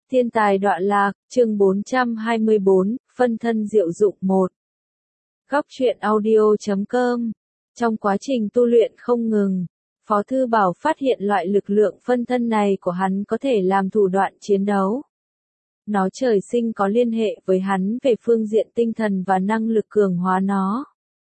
Thiên tài đọa lạc, chương 424, phân thân diệu dụng 1. Góc truyện audio.com. Trong quá trình tu luyện không ngừng, Phó Thư Bảo phát hiện loại lực lượng phân thân này của hắn có thể làm thủ đoạn chiến đấu. Nó trời sinh có liên hệ với hắn về phương diện tinh thần và năng lực cường hóa nó.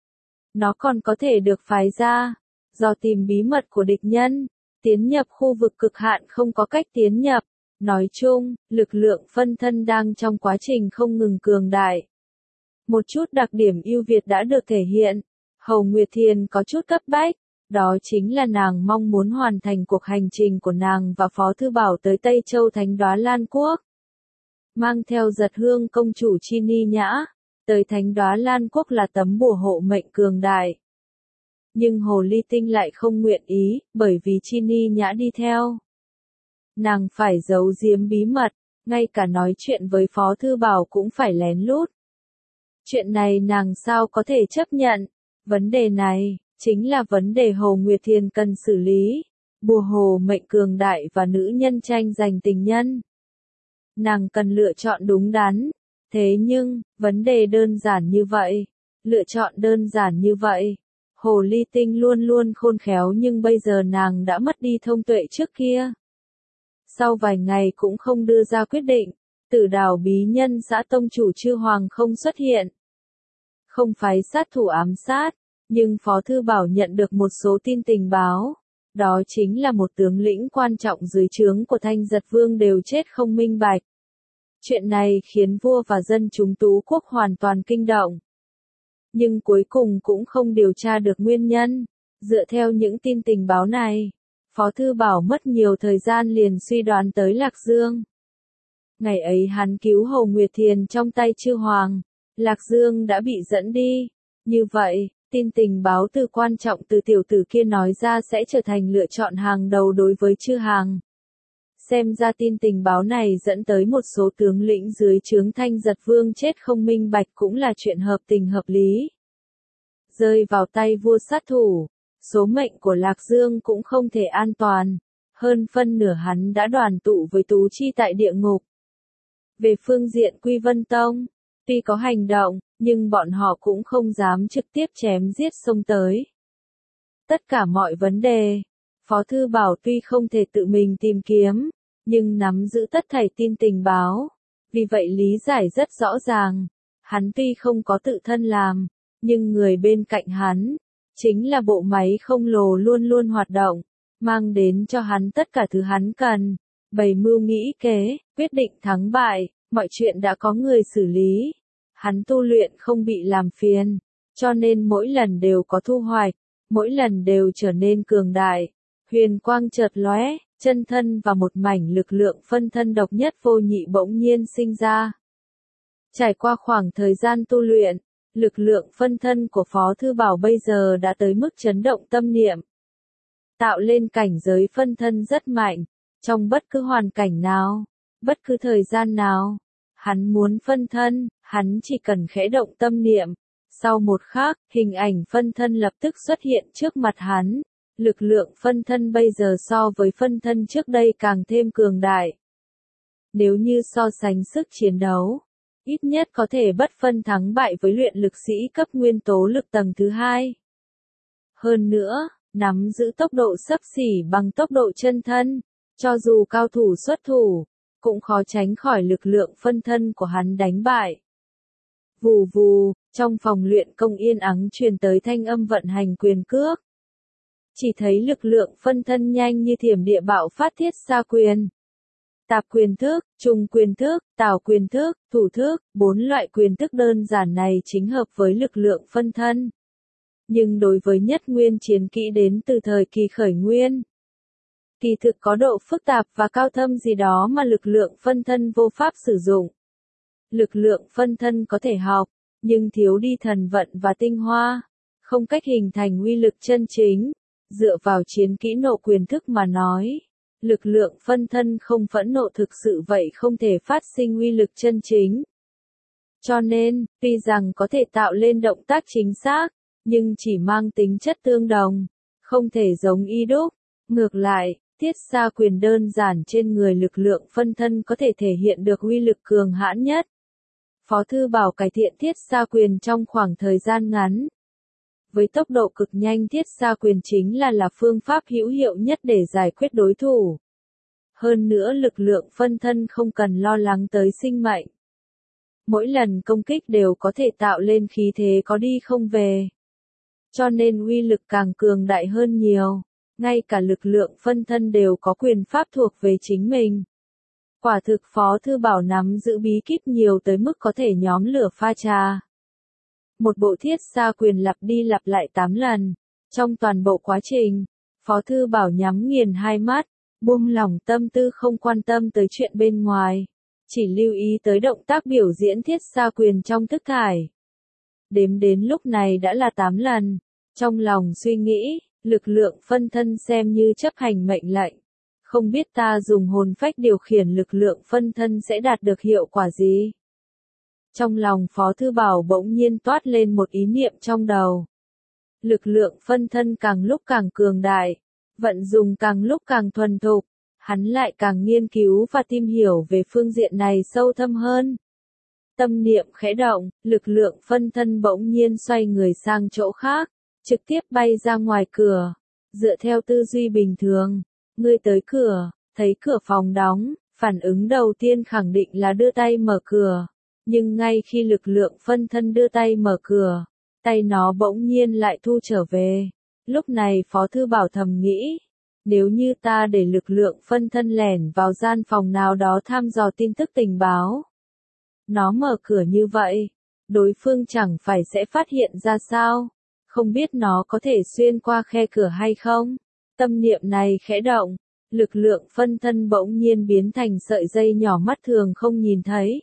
Nó còn có thể được phái ra, do tìm bí mật của địch nhân, tiến nhập khu vực cực hạn không có cách tiến nhập. Nói chung, lực lượng phân thân đang trong quá trình không ngừng cường đại. Một chút đặc điểm ưu việt đã được thể hiện. Hầu Nguyệt Thiền có chút cấp bách, đó chính là nàng mong muốn hoàn thành cuộc hành trình của nàng và Phó Thư Bảo tới Tây Châu Thánh Đoá Lan Quốc. Mang theo Giật Hương công chủ Chi Ni Nhã, tới Thánh Đoá Lan Quốc là tấm bùa hộ mệnh cường đại. Nhưng Hồ Ly Tinh lại không nguyện ý, bởi vì Chi Ni Nhã đi theo. Nàng phải giấu giếm bí mật, ngay cả nói chuyện với Phó Thư Bảo cũng phải lén lút. Chuyện này nàng sao có thể chấp nhận? Vấn đề này, chính là vấn đề Hồ Nguyệt Thiền cần xử lý. Bùa hồ mệnh cường đại và nữ nhân tranh giành tình nhân. Nàng cần lựa chọn đúng đắn. Thế nhưng, vấn đề đơn giản như vậy, lựa chọn đơn giản như vậy. Hồ Ly Tinh luôn luôn khôn khéo nhưng bây giờ nàng đã mất đi thông tuệ trước kia. Sau vài ngày cũng không đưa ra quyết định, Tử Đào bí nhân xã tông chủ Chư Hoàng không xuất hiện. Không phái sát thủ ám sát, nhưng Phó Thư Bảo nhận được một số tin tình báo. Đó chính là một tướng lĩnh quan trọng dưới trướng của Thanh Giật Vương đều chết không minh bạch. Chuyện này khiến vua và dân chúng Tú Quốc hoàn toàn kinh động. Nhưng cuối cùng cũng không điều tra được nguyên nhân. Dựa theo những tin tình báo này, Phó Thư Bảo mất nhiều thời gian liền suy đoán tới Lạc Dương. Ngày ấy hắn cứu Hầu Nguyệt Thiền trong tay Chư Hoàng, Lạc Dương đã bị dẫn đi. Như vậy, tin tình báo từ quan trọng từ tiểu tử kia nói ra sẽ trở thành lựa chọn hàng đầu đối với Chư Hàng. Xem ra tin tình báo này dẫn tới một số tướng lĩnh dưới trướng Thanh Giật Vương chết không minh bạch cũng là chuyện hợp tình hợp lý. Rơi vào tay vua sát thủ, số mệnh của Lạc Dương cũng không thể an toàn. Hơn phân nửa hắn đã đoàn tụ với Tú Chi tại địa ngục. Về phương diện Quy Vân Tông, tuy có hành động, nhưng bọn họ cũng không dám trực tiếp chém giết xông tới. Tất cả mọi vấn đề, Phó Thư Bảo tuy không thể tự mình tìm kiếm, nhưng nắm giữ tất thảy tin tình báo. Vì vậy lý giải rất rõ ràng, hắn tuy không có tự thân làm, nhưng người bên cạnh hắn, chính là bộ máy khổng lồ luôn luôn hoạt động, mang đến cho hắn tất cả thứ hắn cần, bày mưu nghĩ kế, quyết định thắng bại, mọi chuyện đã có người xử lý. Hắn tu luyện không bị làm phiền, cho nên mỗi lần đều có thu hoạch, mỗi lần đều trở nên cường đại. Huyền quang chợt lóe, chân thân và một mảnh lực lượng phân thân độc nhất vô nhị bỗng nhiên sinh ra. Trải qua khoảng thời gian tu luyện, lực lượng phân thân của Phó Thư Bảo bây giờ đã tới mức chấn động tâm niệm. Tạo lên cảnh giới phân thân rất mạnh, trong bất cứ hoàn cảnh nào, bất cứ thời gian nào. Hắn muốn phân thân, hắn chỉ cần khẽ động tâm niệm. Sau một khắc, hình ảnh phân thân lập tức xuất hiện trước mặt hắn. Lực lượng phân thân bây giờ so với phân thân trước đây càng thêm cường đại. Nếu như so sánh sức chiến đấu, ít nhất có thể bất phân thắng bại với luyện lực sĩ cấp nguyên tố lực tầng thứ 2. Hơn nữa, nắm giữ tốc độ xấp xỉ bằng tốc độ chân thân, cho dù cao thủ xuất thủ, cũng khó tránh khỏi lực lượng phân thân của hắn đánh bại. Vù vù, trong phòng luyện công yên ắng truyền tới thanh âm vận hành quyền cước. Chỉ thấy lực lượng phân thân nhanh như thiểm địa bạo phát thiết xa quyền. Tạp quyền thức, trung quyền thức, tào quyền thức, thủ thức, 4 loại quyền thức đơn giản này chính hợp với lực lượng phân thân. Nhưng đối với nhất nguyên chiến kỹ đến từ thời kỳ khởi nguyên, kỳ thực có độ phức tạp và cao thâm gì đó mà lực lượng phân thân vô pháp sử dụng. Lực lượng phân thân có thể học, nhưng thiếu đi thần vận và tinh hoa, không cách hình thành uy lực chân chính. Dựa vào chiến kỹ nộ quyền thức mà nói, lực lượng phân thân không phẫn nộ thực sự vậy không thể phát sinh uy lực chân chính. Cho nên, tuy rằng có thể tạo lên động tác chính xác, nhưng chỉ mang tính chất tương đồng, không thể giống y đúc. Ngược lại, Tiết xa quyền đơn giản trên người lực lượng phân thân có thể thể hiện được uy lực cường hãn nhất. Phó Thư Bảo cải thiện thiết xa quyền trong khoảng thời gian ngắn. Với tốc độ cực nhanh, thiết xa quyền chính là phương pháp hữu hiệu nhất để giải quyết đối thủ. Hơn nữa lực lượng phân thân không cần lo lắng tới sinh mệnh. Mỗi lần công kích đều có thể tạo lên khí thế có đi không về. Cho nên uy lực càng cường đại hơn nhiều. Ngay cả lực lượng phân thân đều có quyền pháp thuộc về chính mình. Quả thực Phó Thư Bảo nắm giữ bí kíp nhiều tới mức có thể nhóm lửa pha trà. Một bộ thiết xa quyền lặp đi lặp lại 8 lần. Trong toàn bộ quá trình, Phó Thư Bảo nhắm nghiền hai mắt, buông lỏng tâm tư không quan tâm tới chuyện bên ngoài. Chỉ lưu ý tới động tác biểu diễn thiết xa quyền trong thức hải. Đếm đến lúc này đã là 8 lần. Trong lòng suy nghĩ, lực lượng phân thân xem như chấp hành mệnh lệnh. Không biết ta dùng hồn phách điều khiển lực lượng phân thân sẽ đạt được hiệu quả gì? Trong lòng Phó Thư Bảo bỗng nhiên toát lên một ý niệm trong đầu. Lực lượng phân thân càng lúc càng cường đại, vận dụng càng lúc càng thuần thục, hắn lại càng nghiên cứu và tìm hiểu về phương diện này sâu thâm hơn. Tâm niệm khẽ động, lực lượng phân thân bỗng nhiên xoay người sang chỗ khác, trực tiếp bay ra ngoài cửa. Dựa theo tư duy bình thường, ngươi tới cửa, thấy cửa phòng đóng, phản ứng đầu tiên khẳng định là đưa tay mở cửa. Nhưng ngay khi lực lượng phân thân đưa tay mở cửa, tay nó bỗng nhiên lại thu trở về. Lúc này Phó Thư Bảo thầm nghĩ, nếu như ta để lực lượng phân thân lẻn vào gian phòng nào đó thăm dò tin tức tình báo. Nó mở cửa như vậy, đối phương chẳng phải sẽ phát hiện ra sao? Không biết nó có thể xuyên qua khe cửa hay không? Tâm niệm này khẽ động, lực lượng phân thân bỗng nhiên biến thành sợi dây nhỏ mắt thường không nhìn thấy.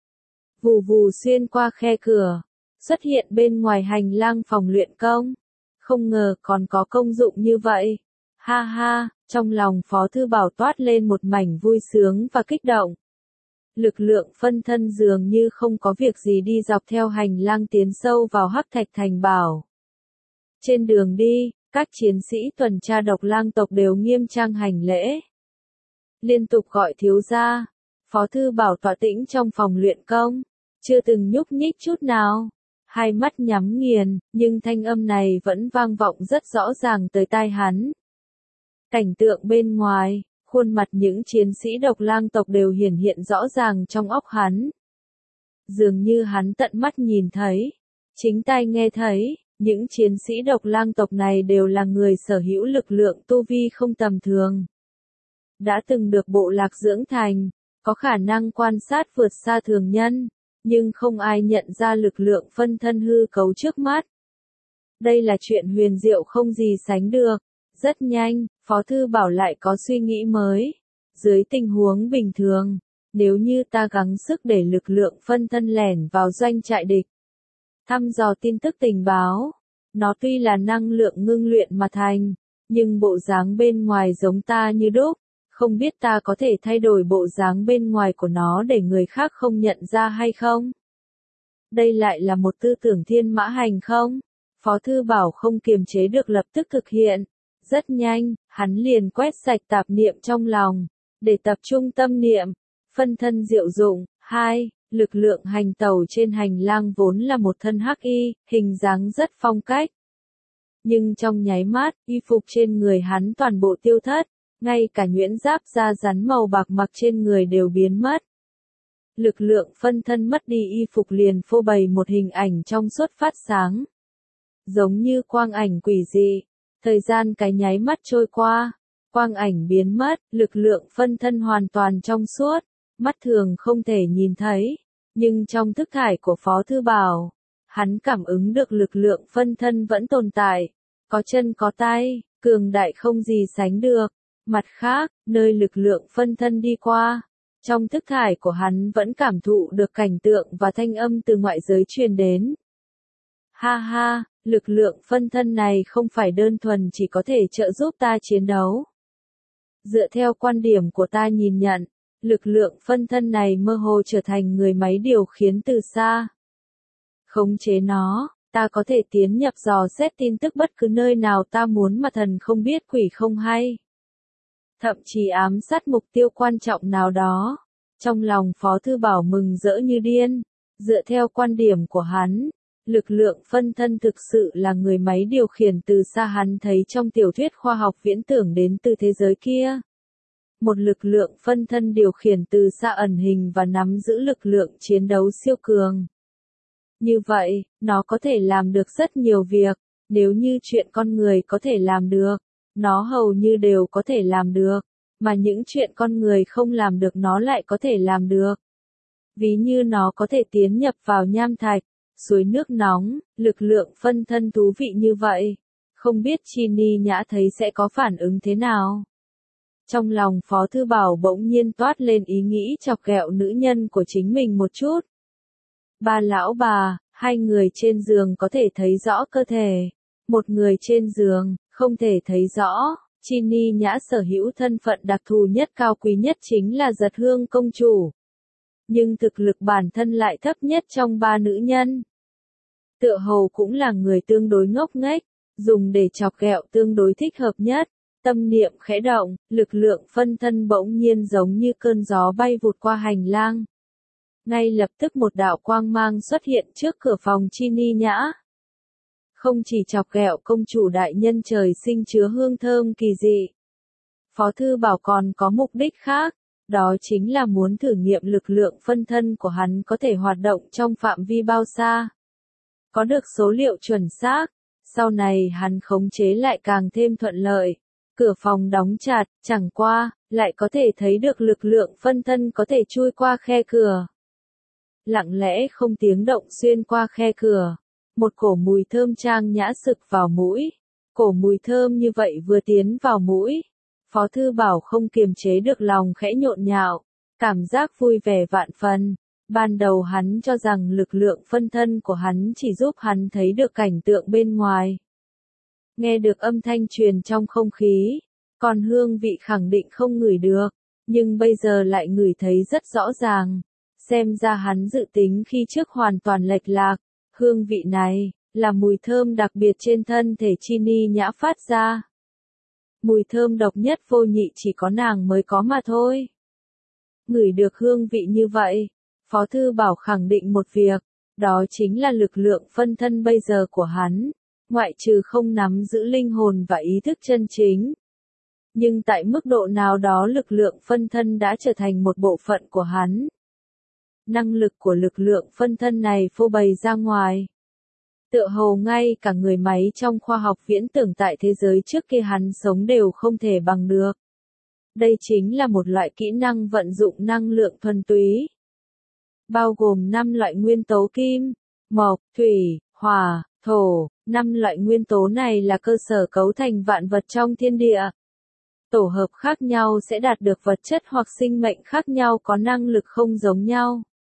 Vù vù xuyên qua khe cửa, xuất hiện bên ngoài hành lang phòng luyện công. Không ngờ còn có công dụng như vậy. Ha ha, trong lòng Phó Thư Bảo toát lên một mảnh vui sướng và kích động. Lực lượng phân thân dường như không có việc gì đi dọc theo hành lang tiến sâu vào Hắc Thạch Thành Bảo. Trên đường đi, các chiến sĩ tuần tra Độc Lang tộc đều nghiêm trang hành lễ. Liên tục gọi thiếu gia. Phó Thư Bảo tọa tĩnh trong phòng luyện công, chưa từng nhúc nhích chút nào. Hai mắt nhắm nghiền, nhưng thanh âm này vẫn vang vọng rất rõ ràng tới tai hắn. Cảnh tượng bên ngoài, khuôn mặt những chiến sĩ Độc Lang tộc đều hiển hiện rõ ràng trong óc hắn. Dường như hắn tận mắt nhìn thấy, chính tai nghe thấy, những chiến sĩ Độc Lang tộc này đều là người sở hữu lực lượng tu vi không tầm thường. Đã từng được bộ lạc dưỡng thành, có khả năng quan sát vượt xa thường nhân, nhưng không ai nhận ra lực lượng phân thân hư cấu trước mắt. Đây là chuyện huyền diệu không gì sánh được. Rất nhanh, Phó Thư Bảo lại có suy nghĩ mới. Dưới tình huống bình thường, nếu như ta gắng sức để lực lượng phân thân lẻn vào doanh trại địch, thăm dò tin tức tình báo, nó tuy là năng lượng ngưng luyện mà thành, nhưng bộ dáng bên ngoài giống ta như đúc, không biết ta có thể thay đổi bộ dáng bên ngoài của nó để người khác không nhận ra hay không? Đây lại là một tư tưởng thiên mã hành không? Phó Thư Bảo không kiềm chế được lập tức thực hiện. Rất nhanh, hắn liền quét sạch tạp niệm trong lòng, để tập trung tâm niệm, phân thân diệu dụng. 2. Lực lượng hành tẩu trên hành lang vốn là một thân hắc y, hình dáng rất phong cách. Nhưng trong nháy mắt, y phục trên người hắn toàn bộ tiêu thất, ngay cả nhuyễn giáp da rắn màu bạc mặc trên người đều biến mất. Lực lượng phân thân mất đi y phục liền phô bày một hình ảnh trong suốt phát sáng. Giống như quang ảnh quỷ dị. Thời gian cái nháy mắt trôi qua, quang ảnh biến mất, lực lượng phân thân hoàn toàn trong suốt, mắt thường không thể nhìn thấy, nhưng trong thức hải của Phó Thư Bảo, hắn cảm ứng được lực lượng phân thân vẫn tồn tại, có chân có tay, cường đại không gì sánh được. Mặt khác, nơi lực lượng phân thân đi qua, trong thức hải của hắn vẫn cảm thụ được cảnh tượng và thanh âm từ ngoại giới truyền đến. Ha ha, lực lượng phân thân này không phải đơn thuần chỉ có thể trợ giúp ta chiến đấu. Dựa theo quan điểm của ta nhìn nhận, lực lượng phân thân này mơ hồ trở thành người máy điều khiển từ xa. Khống chế nó, ta có thể tiến nhập dò xét tin tức bất cứ nơi nào ta muốn mà thần không biết quỷ không hay. thậm chí ám sát mục tiêu quan trọng nào đó. Trong lòng Phó Thư Bảo mừng rỡ như điên, dựa theo quan điểm của hắn, lực lượng phân thân thực sự là người máy điều khiển từ xa hắn thấy trong tiểu thuyết khoa học viễn tưởng đến từ thế giới kia. Một lực lượng phân thân điều khiển từ xa ẩn hình và nắm giữ lực lượng chiến đấu siêu cường. Như vậy, nó có thể làm được rất nhiều việc, nếu như chuyện con người có thể làm được, nó hầu như đều có thể làm được, mà những chuyện con người không làm được nó lại có thể làm được. Ví như nó có thể tiến nhập vào nham thạch, suối nước nóng, lực lượng phân thân thú vị như vậy. Không biết Chi Ni Nhã thấy sẽ có phản ứng thế nào? Trong lòng Phó Thư Bảo bỗng nhiên toát lên ý nghĩ chọc ghẹo nữ nhân của chính mình một chút. Ba lão bà, hai người trên giường có thể thấy rõ cơ thể. Một người trên giường, không thể thấy rõ. Chi Ni Nhã sở hữu thân phận đặc thù nhất cao quý nhất chính là Giật Hương công chủ. Nhưng thực lực bản thân lại thấp nhất trong ba nữ nhân. Tựa hồ cũng là người tương đối ngốc nghếch, dùng để chọc ghẹo tương đối thích hợp nhất. Tâm niệm khẽ động, lực lượng phân thân bỗng nhiên giống như cơn gió bay vụt qua hành lang. Ngay lập tức một đạo quang mang xuất hiện trước cửa phòng Chi Ni Nhã. Không chỉ chọc ghẹo công chủ đại nhân trời sinh chứa hương thơm kỳ dị. Phó Thư Bảo còn có mục đích khác, đó chính là muốn thử nghiệm lực lượng phân thân của hắn có thể hoạt động trong phạm vi bao xa. Có được số liệu chuẩn xác, sau này hắn khống chế lại càng thêm thuận lợi. Cửa phòng đóng chặt, chẳng qua, lại có thể thấy được lực lượng phân thân có thể chui qua khe cửa. Lặng lẽ không tiếng động xuyên qua khe cửa. Một cổ mùi thơm trang nhã sực vào mũi. Cổ mùi thơm như vậy vừa tiến vào mũi. Phó Thư Bảo không kiềm chế được lòng khẽ nhộn nhạo. Cảm giác vui vẻ vạn phần. Ban đầu hắn cho rằng lực lượng phân thân của hắn chỉ giúp hắn thấy được cảnh tượng bên ngoài. Nghe được âm thanh truyền trong không khí, còn hương vị khẳng định không ngửi được, nhưng bây giờ lại ngửi thấy rất rõ ràng. Xem ra hắn dự tính khi trước hoàn toàn lệch lạc, hương vị này, là mùi thơm đặc biệt trên thân thể Chi Ni Nhã phát ra. Mùi thơm độc nhất vô nhị chỉ có nàng mới có mà thôi. Ngửi được hương vị như vậy, Phó Thư Bảo khẳng định một việc, đó chính là lực lượng phân thân bây giờ của hắn. Ngoại trừ không nắm giữ linh hồn và ý thức chân chính. Nhưng tại mức độ nào đó lực lượng phân thân đã trở thành một bộ phận của hắn. Năng lực của lực lượng phân thân này phô bày ra ngoài. Tựa hồ ngay cả người máy trong khoa học viễn tưởng tại thế giới trước kia hắn sống đều không thể bằng được. Đây chính là một loại kỹ năng vận dụng năng lượng thuần túy. Bao gồm 5 loại nguyên tố kim, mộc, thủy, hỏa, thổ. 5 loại nguyên tố này là cơ sở cấu thành vạn vật trong thiên địa. Tổ hợp khác nhau sẽ đạt được vật chất hoặc sinh mệnh khác nhau có năng lực không giống nhau.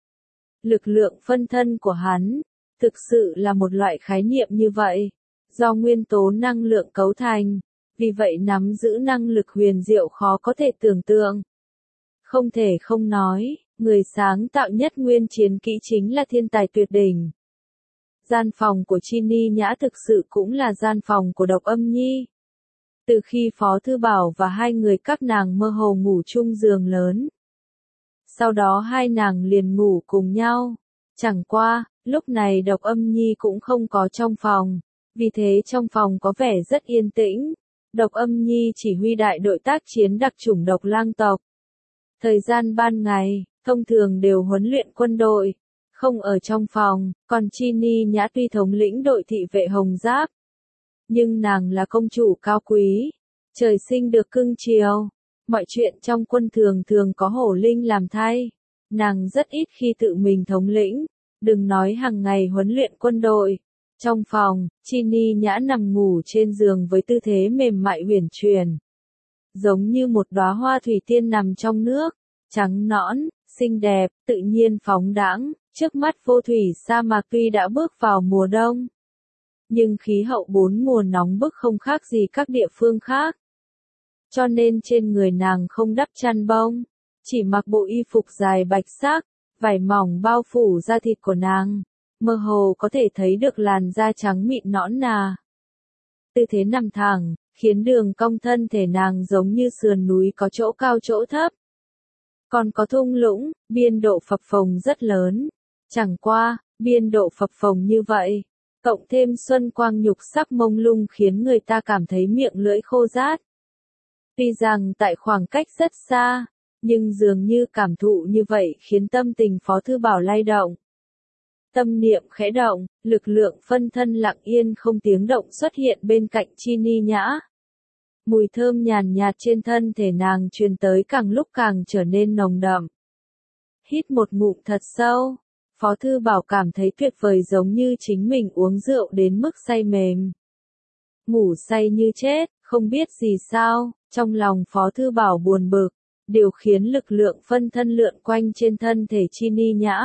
Lực lượng phân thân của hắn, thực sự là một loại khái niệm như vậy, do nguyên tố năng lượng cấu thành, vì vậy nắm giữ năng lực huyền diệu khó có thể tưởng tượng. Không thể không nói, người sáng tạo nhất nguyên chiến kỹ chính là thiên tài tuyệt đỉnh. Gian phòng của Chi Ni Nhã thực sự cũng là gian phòng của Độc Âm Nhi. Từ khi Phó Thư Bảo và hai người các nàng mơ hồ ngủ chung giường lớn. Sau đó hai nàng liền ngủ cùng nhau. Chẳng qua, lúc này Độc Âm Nhi cũng không có trong phòng. Vì thế trong phòng có vẻ rất yên tĩnh. Độc Âm Nhi chỉ huy đại đội tác chiến đặc chủng độc lang tộc. Thời gian ban ngày, thông thường đều huấn luyện quân đội. Không ở trong phòng, còn Chi Ni Nhã tuy thống lĩnh đội thị vệ hồng giáp. Nhưng nàng là công chủ cao quý, trời sinh được cưng chiều. Mọi chuyện trong quân thường thường có hổ linh làm thay. Nàng rất ít khi tự mình thống lĩnh, đừng nói hàng ngày huấn luyện quân đội. Trong phòng, Chi Ni Nhã nằm ngủ trên giường với tư thế mềm mại uyển chuyển. Giống như một đóa hoa thủy tiên nằm trong nước, trắng nõn, xinh đẹp, tự nhiên phóng đãng. Trước mắt vô thủy sa mạc tuy đã bước vào mùa đông, nhưng khí hậu 4 mùa nóng bức không khác gì các địa phương khác. Cho nên trên người nàng không đắp chăn bông, chỉ mặc bộ y phục dài bạch sắc, vải mỏng bao phủ da thịt của nàng, mơ hồ có thể thấy được làn da trắng mịn nõn nà. Tư thế nằm thẳng, khiến đường cong thân thể nàng giống như sườn núi có chỗ cao chỗ thấp. Còn có thung lũng, biên độ phập phồng rất lớn. Chẳng qua, biên độ phập phồng như vậy, cộng thêm xuân quang nhục sắc mông lung khiến người ta cảm thấy miệng lưỡi khô rát. Tuy rằng tại khoảng cách rất xa, nhưng dường như cảm thụ như vậy khiến tâm tình Phó Thư Bảo lay động. Tâm niệm khẽ động, lực lượng phân thân lặng yên không tiếng động xuất hiện bên cạnh Chi Ni Nhã. Mùi thơm nhàn nhạt trên thân thể nàng truyền tới càng lúc càng trở nên nồng đậm. Hít một ngụm thật sâu, Phó Thư Bảo cảm thấy tuyệt vời giống như chính mình uống rượu đến mức say mềm. Ngủ say như chết, không biết gì sao, trong lòng Phó Thư Bảo buồn bực, điều khiến lực lượng phân thân lượn quanh trên thân thể Chi Ni Nhã.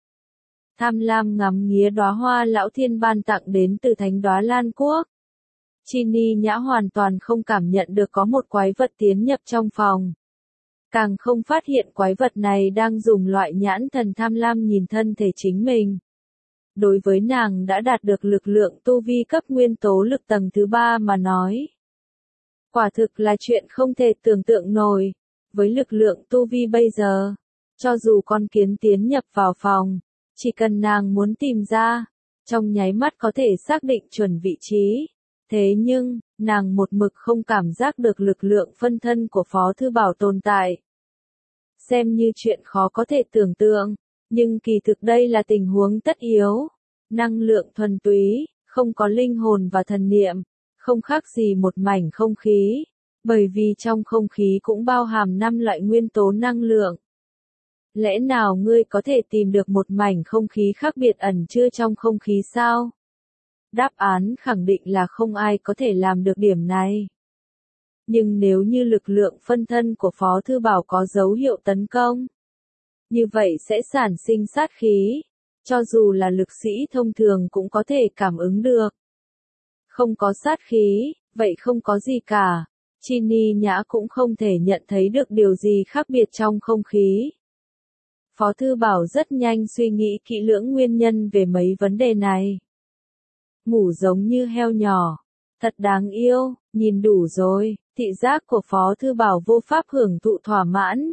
Tham lam ngắm nghía đóa hoa lão thiên ban tặng đến từ Thánh Đóa Lan Quốc. Chi Ni Nhã hoàn toàn không cảm nhận được có một quái vật tiến nhập trong phòng. Càng không phát hiện quái vật này đang dùng loại nhãn thần tham lam nhìn thân thể chính mình. Đối với nàng đã đạt được lực lượng tu vi cấp nguyên tố lực tầng thứ 3 mà nói. Quả thực là chuyện không thể tưởng tượng nổi. Với lực lượng tu vi bây giờ, cho dù con kiến tiến nhập vào phòng, chỉ cần nàng muốn tìm ra, trong nháy mắt có thể xác định chuẩn vị trí. Thế nhưng, nàng một mực không cảm giác được lực lượng phân thân của Phó Thư Bảo tồn tại. Xem như chuyện khó có thể tưởng tượng, nhưng kỳ thực đây là tình huống tất yếu. Năng lượng thuần túy, không có linh hồn và thần niệm, không khác gì một mảnh không khí, bởi vì trong không khí cũng bao hàm 5 loại nguyên tố năng lượng. Lẽ nào ngươi có thể tìm được một mảnh không khí khác biệt ẩn chứa trong không khí sao? Đáp án khẳng định là không ai có thể làm được điểm này. Nhưng nếu như lực lượng phân thân của Phó Thư Bảo có dấu hiệu tấn công, như vậy sẽ sản sinh sát khí, cho dù là lực sĩ thông thường cũng có thể cảm ứng được. Không có sát khí, vậy không có gì cả. Chi Ni Nhã cũng không thể nhận thấy được điều gì khác biệt trong không khí. Phó Thư Bảo rất nhanh suy nghĩ kỹ lưỡng nguyên nhân về mấy vấn đề này. Ngủ giống như heo nhỏ, thật đáng yêu, nhìn đủ rồi, thị giác của Phó Thư Bảo vô pháp hưởng thụ thỏa mãn.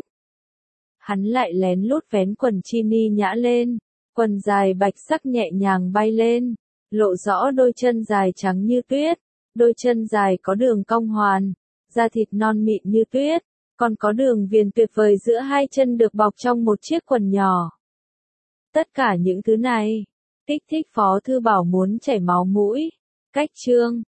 Hắn lại lén lút vén quần Chi Ni Nhã lên, quần dài bạch sắc nhẹ nhàng bay lên, lộ rõ đôi chân dài trắng như tuyết, đôi chân dài có đường cong hoàn, da thịt non mịn như tuyết, còn có đường viền tuyệt vời giữa hai chân được bọc trong một chiếc quần nhỏ. Tất cả những thứ này, kích thích Phó Thư Bảo muốn chảy máu mũi. Cách chương